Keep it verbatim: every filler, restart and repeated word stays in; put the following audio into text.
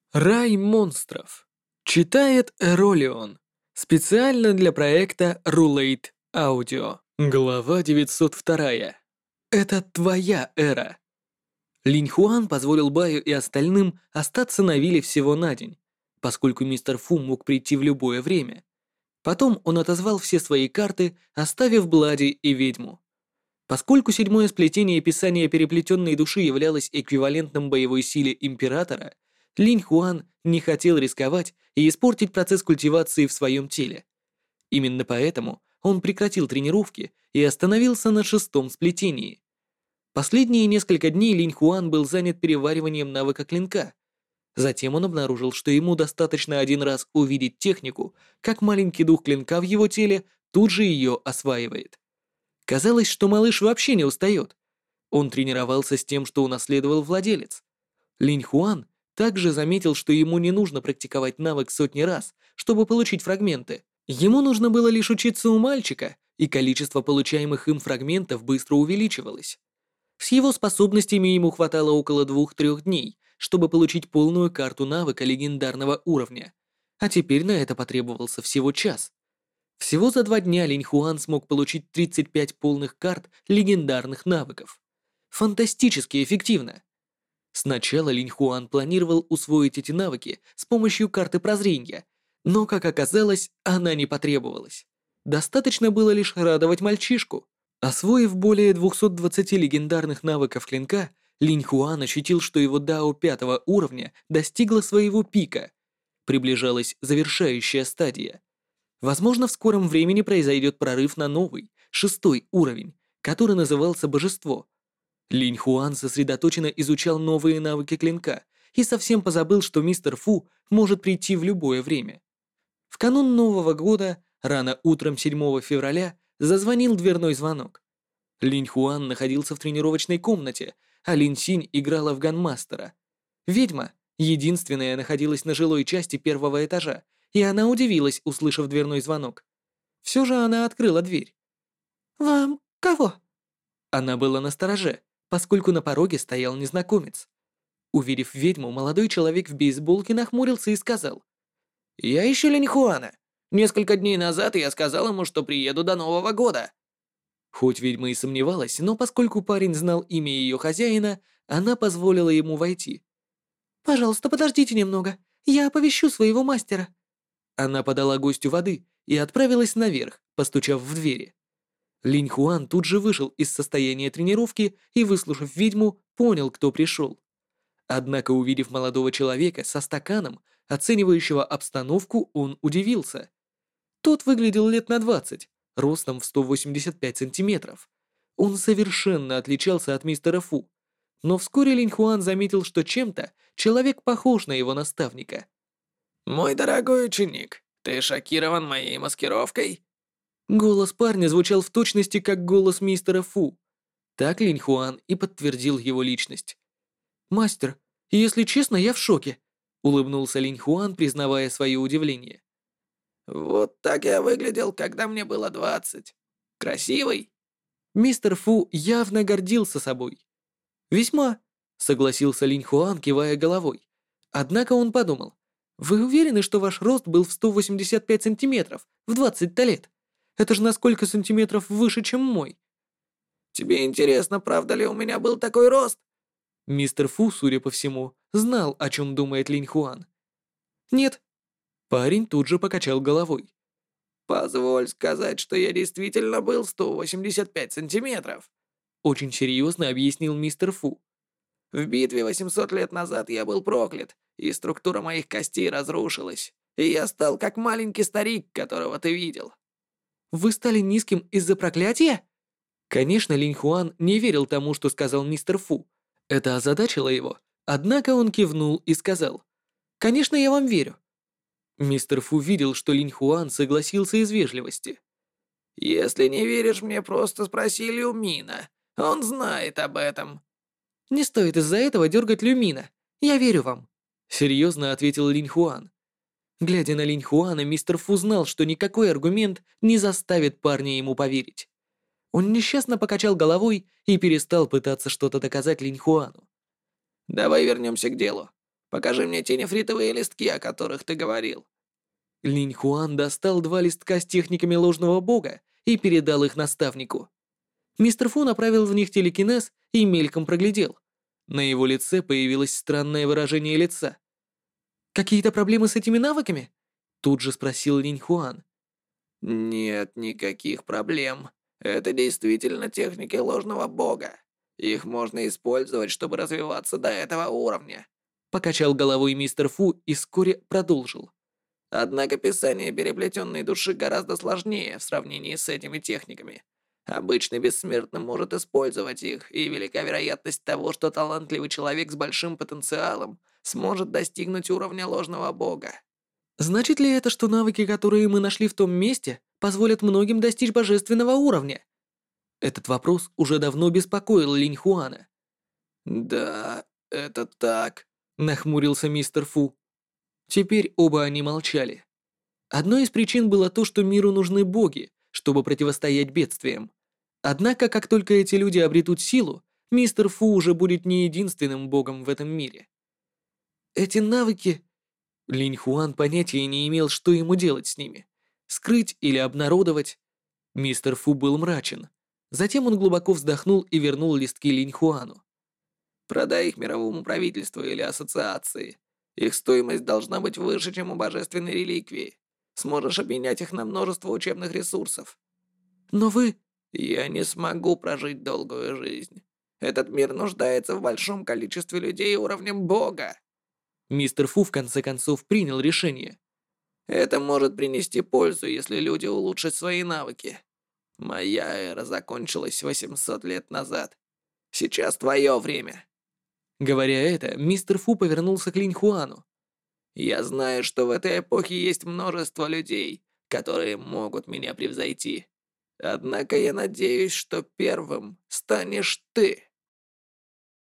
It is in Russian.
Рай монстров. Читает Эролион. Специально для проекта Rulate Audio. Глава девятьсот два. Это твоя эра. Линь Хуан позволил Баю и остальным остаться на вилле всего на день, поскольку мистер Фу мог прийти в любое время. Потом он отозвал все свои карты, оставив Блади и ведьму. Поскольку седьмое сплетение Писания Переплетенной Души являлось эквивалентом боевой силе Императора, Линь Хуан не хотел рисковать и испортить процесс культивации в своем теле. Именно поэтому он прекратил тренировки и остановился на шестом сплетении. Последние несколько дней Линь Хуан был занят перевариванием навыка клинка. Затем он обнаружил, что ему достаточно один раз увидеть технику, как маленький дух клинка в его теле тут же ее осваивает. Казалось, что малыш вообще не устает. Он тренировался с тем, что унаследовал владелец. Линь Хуан также заметил, что ему не нужно практиковать навык сотни раз, чтобы получить фрагменты. Ему нужно было лишь учиться у мальчика, и количество получаемых им фрагментов быстро увеличивалось. С его способностями ему хватало около двух-трех дней, чтобы получить полную карту навыка легендарного уровня. А теперь на это потребовался всего час. Всего за два дня Линь Хуан смог получить тридцать пять полных карт легендарных навыков. Фантастически эффективно. Сначала Линь Хуан планировал усвоить эти навыки с помощью карты прозрения, но, как оказалось, она не потребовалась. Достаточно было лишь радовать мальчишку. Освоив более двухсот двадцати легендарных навыков клинка, Линь Хуан ощутил, что его дао пятого уровня достигла своего пика. Приближалась завершающая стадия. Возможно, в скором времени произойдет прорыв на новый, шестой уровень, который назывался Божество. Линь Хуан сосредоточенно изучал новые навыки клинка и совсем позабыл, что мистер Фу может прийти в любое время. В канун Нового года, рано утром седьмого февраля, зазвонил дверной звонок. Линь Хуан находился в тренировочной комнате, а Линь Синь играла в ганмастера. Ведьма, единственная, находилась на жилой части первого этажа, и она удивилась, услышав дверной звонок. Все же она открыла дверь. «Вам кого?» Она была настороже, поскольку на пороге стоял незнакомец. Увидев ведьму, молодой человек в бейсболке нахмурился и сказал: «Я ищу Линь Хуана. Несколько дней назад я сказал ему, что приеду до Нового года». Хоть ведьма и сомневалась, но поскольку парень знал имя ее хозяина, она позволила ему войти. «Пожалуйста, подождите немного. Я оповещу своего мастера». Она подала гостю воды и отправилась наверх, постучав в двери. Линь Хуан тут же вышел из состояния тренировки и, выслушав ведьму, понял, кто пришел. Однако, увидев молодого человека со стаканом, оценивающего обстановку, он удивился. Тот выглядел лет на двадцать, ростом в сто восемьдесят пять сантиметров. Он совершенно отличался от мистера Фу. Но вскоре Линь Хуан заметил, что чем-то человек похож на его наставника. «Мой дорогой ученик, ты шокирован моей маскировкой?» Голос парня звучал в точности как голос мистера Фу. Так Линь Хуан и подтвердил его личность. «Мастер, если честно, я в шоке», — улыбнулся Линь Хуан, признавая свое удивление. «Вот так я выглядел, когда мне было двадцать. Красивый?» Мистер Фу явно гордился собой. «Весьма», — согласился Линь Хуан, кивая головой. Однако он подумал: «Вы уверены, что ваш рост был в сто восемьдесят пять сантиметров в двадцать-то лет? Это же на сколько сантиметров выше, чем мой?» «Тебе интересно, правда ли у меня был такой рост?» Мистер Фу, судя по всему, знал, о чем думает Линь Хуан. «Нет». Парень тут же покачал головой. «Позволь сказать, что я действительно был сто восемьдесят пять сантиметров», Очень серьезно объяснил мистер Фу. В битве восемьсот лет назад я был проклят, и структура моих костей разрушилась, и я стал как маленький старик, которого ты видел. «Вы стали низким из-за проклятия?» Конечно, Линь Хуан не верил тому, что сказал мистер Фу. Это озадачило его, однако он кивнул и сказал: «Конечно, я вам верю». Мистер Фу видел, что Линь Хуан согласился из вежливости. «Если не веришь мне, просто спроси Люмина. Он знает об этом». «Не стоит из-за этого дергать Люмина. Я верю вам», — серьезно ответил Линь Хуан. Глядя на Линь Хуана, мистер Фу знал, что никакой аргумент не заставит парня ему поверить. Он несчастно покачал головой и перестал пытаться что-то доказать Линь Хуану. «Давай вернемся к делу. Покажи мне те нефритовые листки, о которых ты говорил». Линь Хуан достал два листка с техниками ложного бога и передал их наставнику. Мистер Фу направил в них телекинез и мельком проглядел. На его лице появилось странное выражение лица. «Какие-то проблемы с этими навыками?» Тут же спросил Линь Хуан. «Нет никаких проблем. Это действительно техники ложного бога. Их можно использовать, чтобы развиваться до этого уровня». Покачал головой мистер Фу и вскоре продолжил. Однако писание переплетенной души гораздо сложнее в сравнении с этими техниками. Обычный бессмертный может использовать их, и велика вероятность того, что талантливый человек с большим потенциалом сможет достигнуть уровня ложного бога. Значит ли это, что навыки, которые мы нашли в том месте, позволят многим достичь божественного уровня? Этот вопрос уже давно беспокоил Линь Хуана. «Да, это так», — нахмурился мистер Фу. Теперь оба они молчали. Одной из причин было то, что миру нужны боги, чтобы противостоять бедствиям. Однако, как только эти люди обретут силу, мистер Фу уже будет не единственным богом в этом мире. Эти навыки... Линь Хуан понятия не имел, что ему делать с ними. Скрыть или обнародовать. Мистер Фу был мрачен. Затем он глубоко вздохнул и вернул листки Линь Хуану. «Продай их мировому правительству или ассоциации. Их стоимость должна быть выше, чем у божественной реликвии. Сможешь обменять их на множество учебных ресурсов». «Но вы...» «Я не смогу прожить долгую жизнь. Этот мир нуждается в большом количестве людей уровнем Бога». Мистер Фу в конце концов принял решение. «Это может принести пользу, если люди улучшат свои навыки. Моя эра закончилась восемьсот лет назад. Сейчас твое время». Говоря это, мистер Фу повернулся к Линь Хуану. «Я знаю, что в этой эпохе есть множество людей, которые могут меня превзойти. Однако я надеюсь, что первым станешь ты».